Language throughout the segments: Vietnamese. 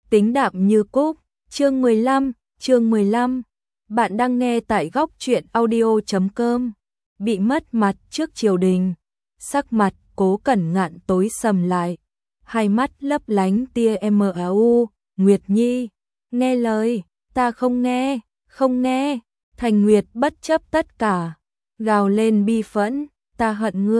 tính đạm như cúc. Chương 15. Bạn đang nghe tại góc truyện audio.com. Bị mất mặt trước triều đình. Sắc mặt Cố Cẩn Ngạn tối sầm lại, hai mắt lấp lánh tia MAU. Nguyệt Nhi, nghe lời, ta không nghe, không nghe. Thành Nguyệt bất chấp tất cả, gào lên bi phẫn, ta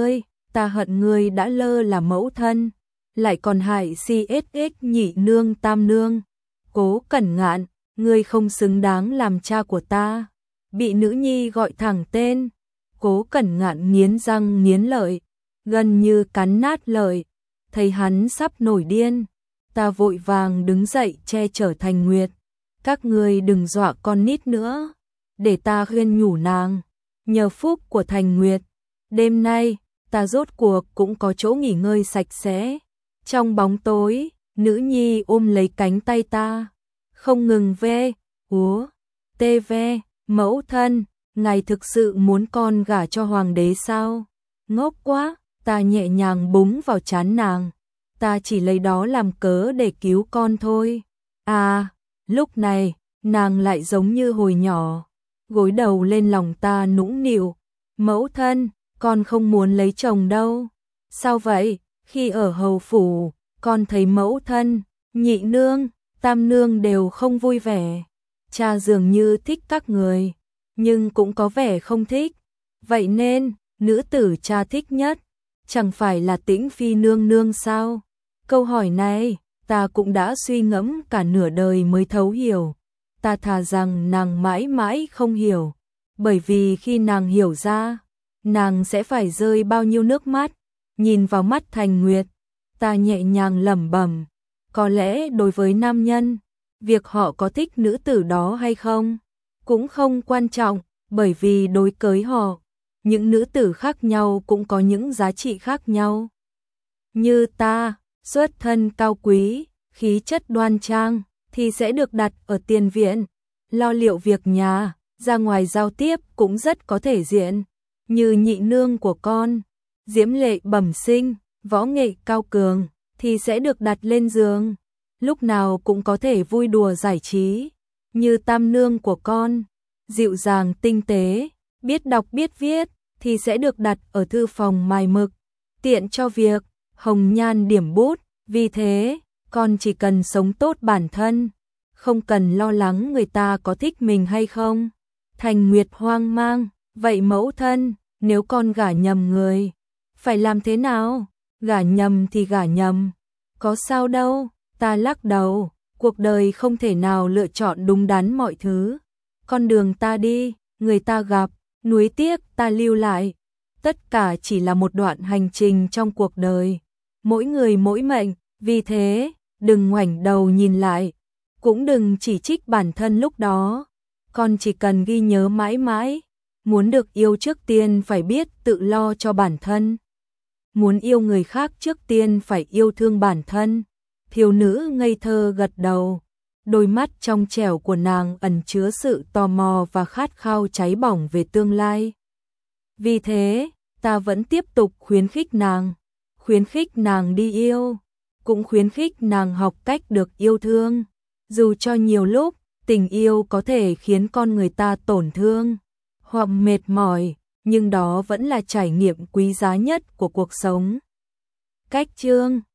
hận ngươi đã lơ là mẫu thân, lại còn hại CSX nhị nương tam nương. Cố Cẩn Ngạn, ngươi không xứng đáng làm cha của ta. Bị nữ nhi gọi thẳng tên, Cố Cẩn Ngạn nghiến răng nghiến lợi, gần như cắn nát lợi. Thấy hắn sắp nổi điên, ta vội vàng đứng dậy che chở Thành Nguyệt. Các ngươi đừng dọa con nít nữa, để ta khuyên nhủ nàng. Nhờ phúc của Thành Nguyệt, đêm nay ta rốt cuộc cũng có chỗ nghỉ ngơi sạch sẽ. Trong bóng tối, nữ nhi ôm lấy cánh tay ta, không ngừng ve, úa, tê ve, mẫu thân, ngài thực sự muốn con gả cho hoàng đế sao? Ngốc quá, ta nhẹ nhàng búng vào trán nàng, ta chỉ lấy đó làm cớ để cứu con thôi. À, lúc này, nàng lại giống như hồi nhỏ, gối đầu lên lòng ta nũng nịu, mẫu thân, con không muốn lấy chồng đâu. Sao vậy? Khi ở hầu phủ, con thấy mẫu thân, nhị nương, tam nương đều không vui vẻ. Cha dường như thích các người, nhưng cũng có vẻ không thích. Vậy nên, nữ tử cha thích nhất, chẳng phải là Tĩnh Phi nương nương sao? Câu hỏi này, ta cũng đã suy ngẫm cả nửa đời mới thấu hiểu. Ta thà rằng nàng mãi mãi không hiểu, bởi vì khi nàng hiểu ra, nàng sẽ phải rơi bao nhiêu nước mắt. Nhìn vào mắt Thành Nguyệt, ta nhẹ nhàng lẩm bẩm, có lẽ đối với nam nhân, việc họ có thích nữ tử đó hay không cũng không quan trọng, bởi vì đối với họ, những nữ tử khác nhau cũng có những giá trị khác nhau. Như ta, xuất thân cao quý, khí chất đoan trang, thì sẽ được đặt ở tiền viện, lo liệu việc nhà, ra ngoài giao tiếp cũng rất có thể diện. Như nhị nương của con, diễm lệ bẩm sinh, võ nghệ cao cường, thì sẽ được đặt lên giường, lúc nào cũng có thể vui đùa giải trí. Như tam nương của con, dịu dàng tinh tế, biết đọc biết viết, thì sẽ được đặt ở thư phòng mài mực, tiện cho việc hồng nhan điểm bút. Vì thế, con chỉ cần sống tốt bản thân, không cần lo lắng người ta có thích mình hay không. Thành Nguyệt hoang mang, vậy mẫu thân, nếu con gả nhầm người, phải làm thế nào? Gả nhầm thì gả nhầm, có sao đâu. Ta lắc đầu, cuộc đời không thể nào lựa chọn đúng đắn mọi thứ. Con đường ta đi, người ta gặp, nuối tiếc ta lưu lại. Tất cả chỉ là một đoạn hành trình trong cuộc đời. Mỗi người mỗi mệnh, vì thế, đừng ngoảnh đầu nhìn lại, cũng đừng chỉ trích bản thân lúc đó. Con chỉ cần ghi nhớ mãi mãi, muốn được yêu trước tiên phải biết tự lo cho bản thân. Muốn yêu người khác trước tiên phải yêu thương bản thân. Thiếu nữ ngây thơ gật đầu, đôi mắt trong trẻo của nàng ẩn chứa sự tò mò và khát khao cháy bỏng về tương lai. Vì thế, ta vẫn tiếp tục khuyến khích nàng đi yêu, cũng khuyến khích nàng học cách được yêu thương. Dù cho nhiều lúc, tình yêu có thể khiến con người ta tổn thương hoặc mệt mỏi, nhưng đó vẫn là trải nghiệm quý giá nhất của cuộc sống. Cách chương